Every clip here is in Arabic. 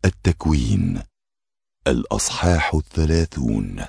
التكوين الأصحاح 30.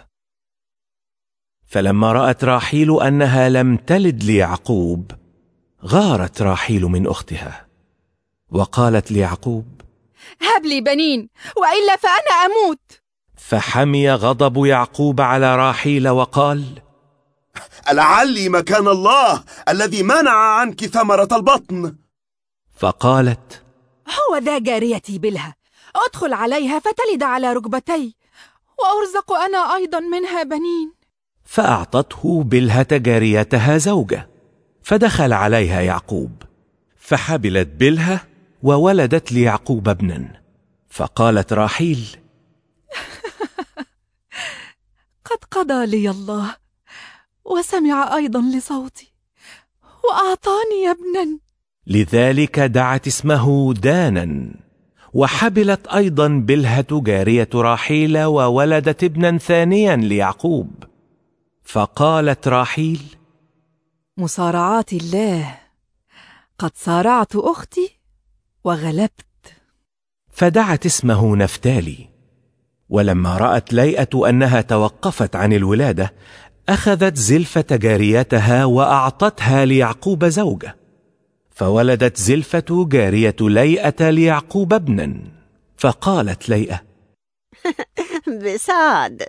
فلما رأت راحيل أنها لم تلد ليعقوب غارت راحيل من أختها وقالت ليعقوب: هب لي بنين وإلا فأنا أموت. فحمي غضب يعقوب على راحيل وقال: ألعلي مكان الله الذي منع عنك ثمرة البطن؟ فقالت: هو ذا جاريتي بلها، أدخل عليها فتلد على ركبتي وأرزق أنا أيضا منها بنين. فأعطته بلهة جاريتها زوجة، فدخل عليها يعقوب فحبلت بلهة وولدت ليعقوب ابنا. فقالت راحيل: قد قضى لي الله وسمع أيضا لصوتي وأعطاني ابنا. لذلك دعت اسمه دانا، وحبلت أيضا بلهة جارية راحيل وولدت ابنا ثانيا ليعقوب. فقالت راحيل: مصارعات الله، قد صارعت أختي وغلبت. فدعت اسمه نفتالي. ولما رأت ليئة أنها توقفت عن الولادة أخذت زلفة جاريتها وأعطتها ليعقوب زوجة، فولدت زلفة جارية ليئة ليعقوب ابنا. فقالت ليئة: بسعد.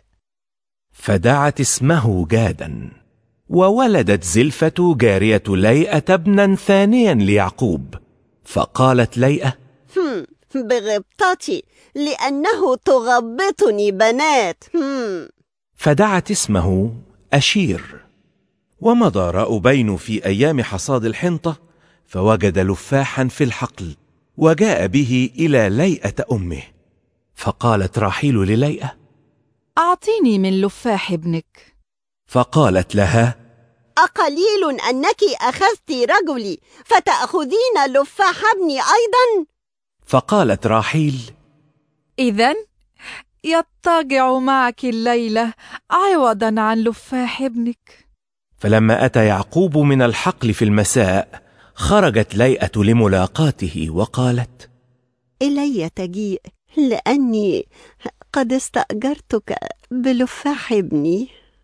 فدعت اسمه جادا، وولدت زلفة جارية ليئة ابنا ثانيا ليعقوب. فقالت ليئة: بغبطتي لأنه تغبطني بنات. فدعت اسمه أشير. ومضى رأوبين في أيام حصاد الحنطة فوجد لفاحا في الحقل وجاء به إلى ليئة أمه. فقالت راحيل لليئة: أعطيني من لفاح ابنك. فقالت لها: أقليل أنك أخذت رجلي فتأخذين لفاح ابني أيضا؟ فقالت راحيل: إذن يضطجع معك الليلة عوضا عن لفاح ابنك. فلما أتى يعقوب من الحقل في المساء خرجت ليئة لملاقاته وقالت: إلي تجيء لأني قد استأجرتك بلفاح ابني.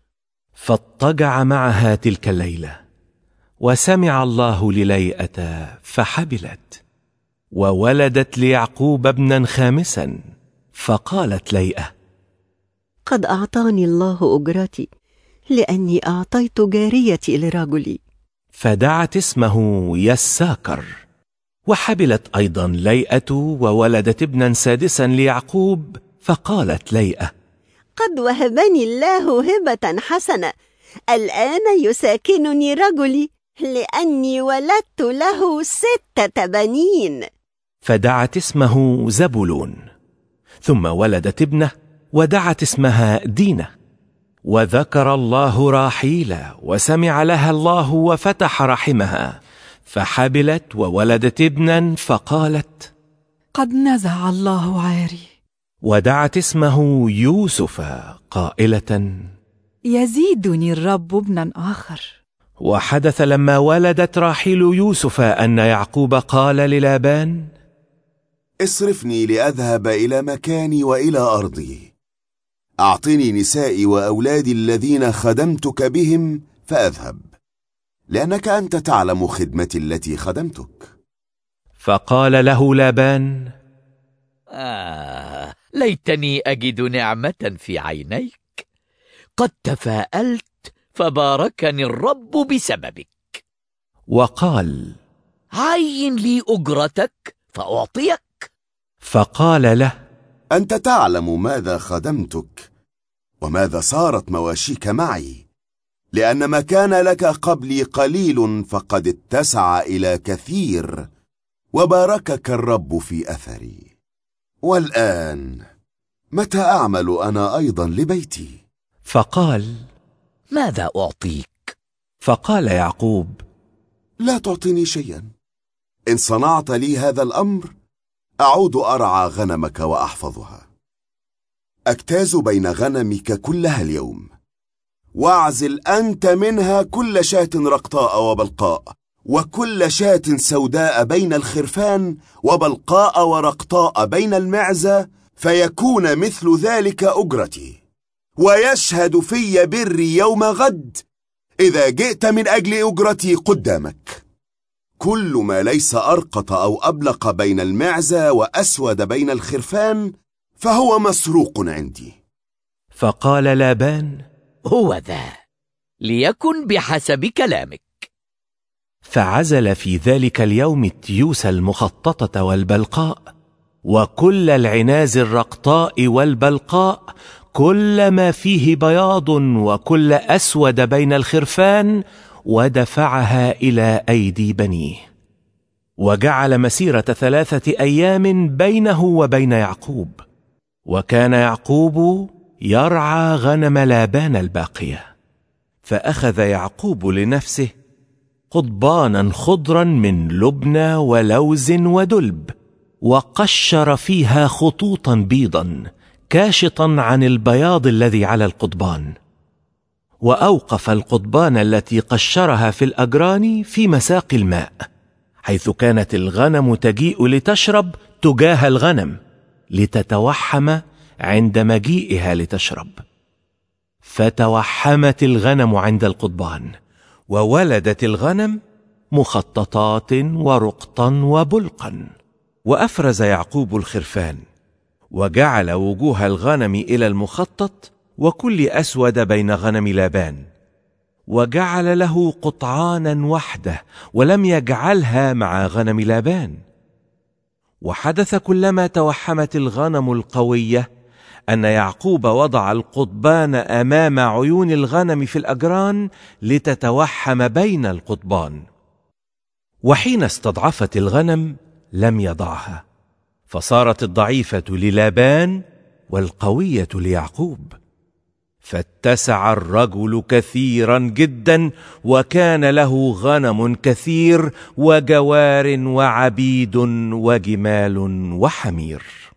فاضطجع معها تلك الليلة. وسمع الله لليئة فحبلت وولدت ليعقوب ابنا خامسا. فقالت ليئة: قد أعطاني الله أجرتي لأني أعطيت جاريتي لرجلي. فدعت اسمه يساكر. وحبلت أيضا ليئة وولدت ابنا سادسا ليعقوب. فقالت ليئة: قد وهبني الله هبة حسنة، الآن يساكنني رجلي لأني ولدت له 6 بنين. فدعت اسمه زبولون. ثم ولدت ابنة ودعت اسمها دينة. وذكر الله راحيل وسمع لها الله وفتح رحمها فحبلت وولدت ابنا. فقالت: قد نزع الله عاري. ودعت اسمه يوسف قائلة: يزيدني الرب ابنا آخر. وحدث لما ولدت راحيل يوسف أن يعقوب قال للابان: اصرفني لأذهب إلى مكاني وإلى أرضي، أعطني نسائي وأولادي الذين خدمتك بهم فأذهب، لأنك أنت تعلم خدمتي التي خدمتك. فقال له لابان: ليتني أجد نعمة في عينيك، قد تفاءلت فباركني الرب بسببك. وقال: عين لي أجرتك فأعطيك. فقال له: أنت تعلم ماذا خدمتك وماذا صارت مواشيك معي، لأن ما كان لك قبلي قليل فقد اتسع إلى كثير، وباركك الرب في أثري. والآن متى أعمل أنا أيضا لبيتي؟ فقال: ماذا أعطيك؟ فقال يعقوب: لا تعطيني شيئا. إن صنعت لي هذا الأمر أعود أرعى غنمك وأحفظها، أجتاز بين غنمك كلها اليوم، واعزل أنت منها كل شاة رقطاء وبلقاء، وكل شاة سوداء بين الخرفان، وبلقاء ورقطاء بين المعزة، فيكون مثل ذلك أجرتي. ويشهد في بري يوم غد إذا جئت من أجل أجرتي قدامك. كل ما ليس أرقط أو أبلق بين المعزة وأسود بين الخرفان فهو مسروق عندي. فقال لابان: هو ذا، ليكن بحسب كلامك. فعزل في ذلك اليوم التيوس المخططة والبلقاء، وكل العناز الرقطاء والبلقاء، كل ما فيه بياض وكل أسود بين الخرفان، ودفعها إلى أيدي بنيه. وجعل مسيرة 3 أيام بينه وبين يعقوب. وكان يعقوب يرعى غنم لابان الباقية. فأخذ يعقوب لنفسه قضبانا خضرا من لبنى ولوز ودلب، وقشر فيها خطوطا بيضا كاشطا عن البياض الذي على القضبان. وأوقف القضبان التي قشرها في الأجران في مساق الماء، حيث كانت الغنم تجيء لتشرب تجاه الغنم، لتتوحم عند مجيئها لتشرب. فتوحمت الغنم عند القضبان، وولدت الغنم مخططات ورقطا وبلقا. وأفرز يعقوب الخرفان، وجعل وجوه الغنم إلى المخطط، وكل أسود بين غنم لابان، وجعل له قطعانا وحده، ولم يجعلها مع غنم لابان. وحدث كلما توحمت الغنم القوية أن يعقوب وضع القضبان أمام عيون الغنم في الأجران لتتوحم بين القضبان. وحين استضعفت الغنم لم يضعها، فصارت الضعيفة للابان والقوية ليعقوب. فاتسع الرجل كثيرا جدا، وكان له غنم كثير وجوار وعبيد وجمال وحمير.